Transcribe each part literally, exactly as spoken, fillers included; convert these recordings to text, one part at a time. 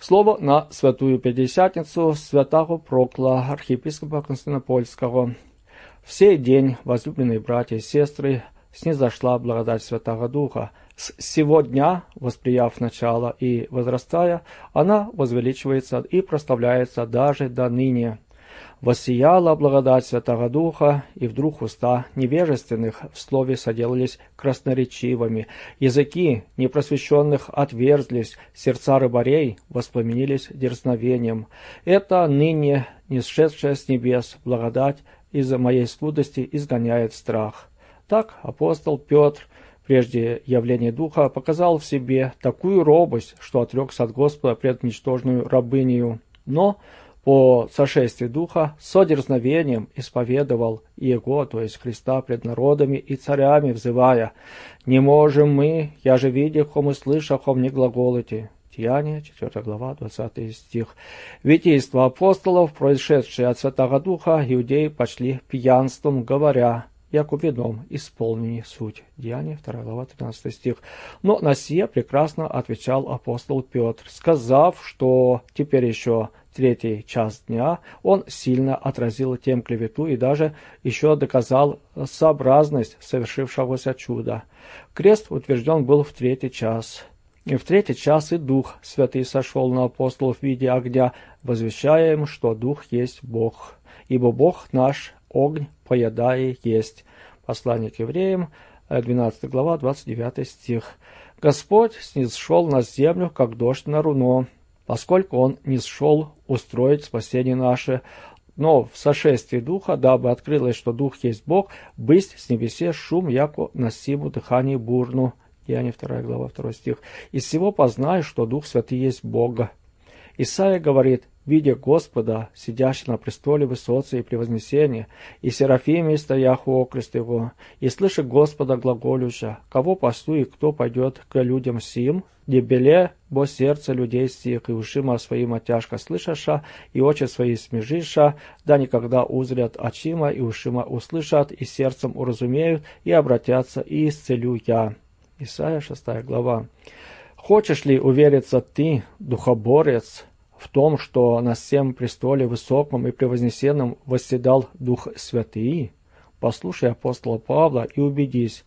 Слово на Святую Пятидесятницу святого Прокла, архиепископа Константинопольского. В сей день, возлюбленные братья и сестры, снизошла благодать Святого Духа. С сего дня, восприяв начало и возрастая, она возвеличивается и прославляется даже до ныне. Воссияла благодать Святого Духа, и вдруг уста невежественных в слове соделались красноречивыми, языки непросвещенных отверзлись, сердца рыбарей воспламенились дерзновением. Это ныне нисшедшая с небес благодать из-за моей скудости изгоняет страх. Так апостол Петр, прежде явления Духа, показал в себе такую робость, что отрекся от Господа пред ничтожную рабынею. Но по сошествии Духа со дерзновением исповедовал Его, то есть Христа, пред народами и царями, взывая: «Не можем мы, я же видяхом и слышахом не глаголите». Деяния, четвёртая глава, двадцатый стих. Витийство апостолов, происшедшее от Святого Духа, иудеи почли пьянством, говоря: яко вином исполнени суть. Деяния, вторая глава, тринадцатый стих. Но на сие прекрасно отвечал апостол Петр, сказав, что теперь еще третий час дня, он сильно отразил тем клевету и даже еще доказал сообразность совершившегося чуда. Крест утвержден был в третий час. И в третий час и Дух Святый сошел на апостолов в виде огня, возвещая им, что Дух есть Бог. Ибо Бог наш огонь поедая есть. Послание к евреям, двенадцатая глава, двадцать девятый стих. Господь снизшел на землю, как дождь на руно, поскольку Он нисшел устроить спасение наше, но в сошествии Духа, дабы открылось, что Дух есть Бог, бысть с небесе шум, яко насиму дыхание бурну. Деяния, вторая глава, второй стих. «Из всего познай, что Дух Святый есть Бога». Исайя говорит: «Видя Господа, сидящего на престоле высоцы и превознесения, и серафими стоях у окрест Его, и слыша Господа глаголюща: кого посту и кто пойдет к людям сим, дебеле бо сердце людей сих, и ушима своима тяжко слышаша, и очи свои смежиша, да никогда узрят очима, и ушима услышат, и сердцем уразумеют, и обратятся, и исцелю я». Исайя, шестая глава. Хочешь ли увериться ты, духоборец, в том, что на всем престоле высоком и превознесенном восседал Дух Святый? Послушай апостола Павла и убедись.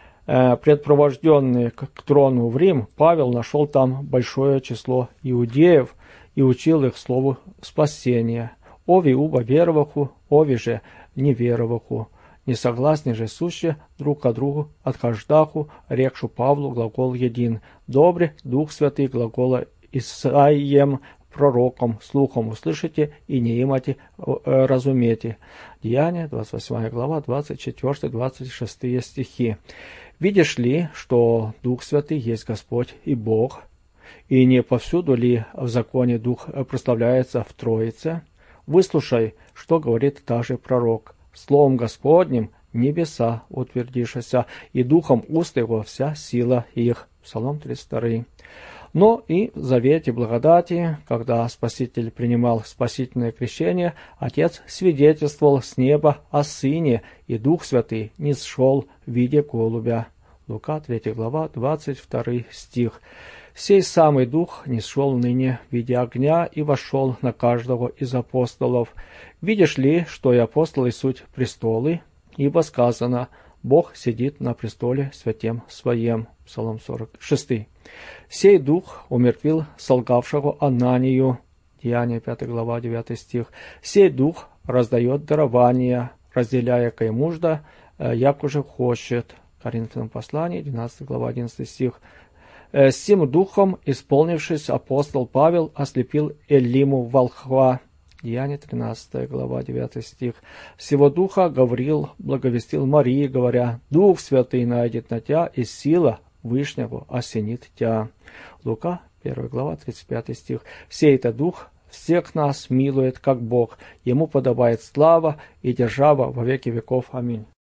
Предпровожденный к трону в Рим, Павел нашел там большое число иудеев и учил их слову спасения. Ови уба вероваху, ови же невероваху. Несогласны же суще друг к другу отхождаху, рекшу Павлу глагол един. Добре Дух Святый глагола Исаием пророком, слухом услышите и не имате разумете. Деяния, двадцать восьмая глава, двадцать четвёртый двадцать шестой стихи. Видишь ли, что Дух Святый есть Господь и Бог, и не повсюду ли в законе Дух прославляется в Троице? Выслушай, что говорит также пророк. Словом Господним небеса утвердишася, и духом уст его вся сила их. Псалом тридцать два. Но и в завете благодати, когда Спаситель принимал спасительное крещение, Отец свидетельствовал с неба о Сыне, и Дух Святый нисшел в виде голубя. Лука, третья глава, двадцать второй стих. Сей самый Дух нисшел ныне в виде огня и вошел на каждого из апостолов. Видишь ли, что и апостолы суть престолы, ибо сказано: Бог сидит на престоле святем своем. Псалом сорок шесть. Сей Дух умертвил солгавшего Ананию. Деяния, пятая глава, девятый стих. Сей Дух раздает дарования, разделяя кой мужда, як уже хочет. Коринфянам послание, двенадцатая глава, одиннадцатый стих. С сим духом, исполнившись, апостол Павел ослепил Элиму волхва. Деяния, тринадцатая глава, девятый стих. Сего духа говорил, благовестил Марии, говоря: Дух Святый найдет на тебя, и сила Вышнего осенит тебя. Лука, первая глава, тридцать пятый стих. Сей это Дух всех нас милует, как Бог. Ему подобает слава и держава во веки веков. Аминь.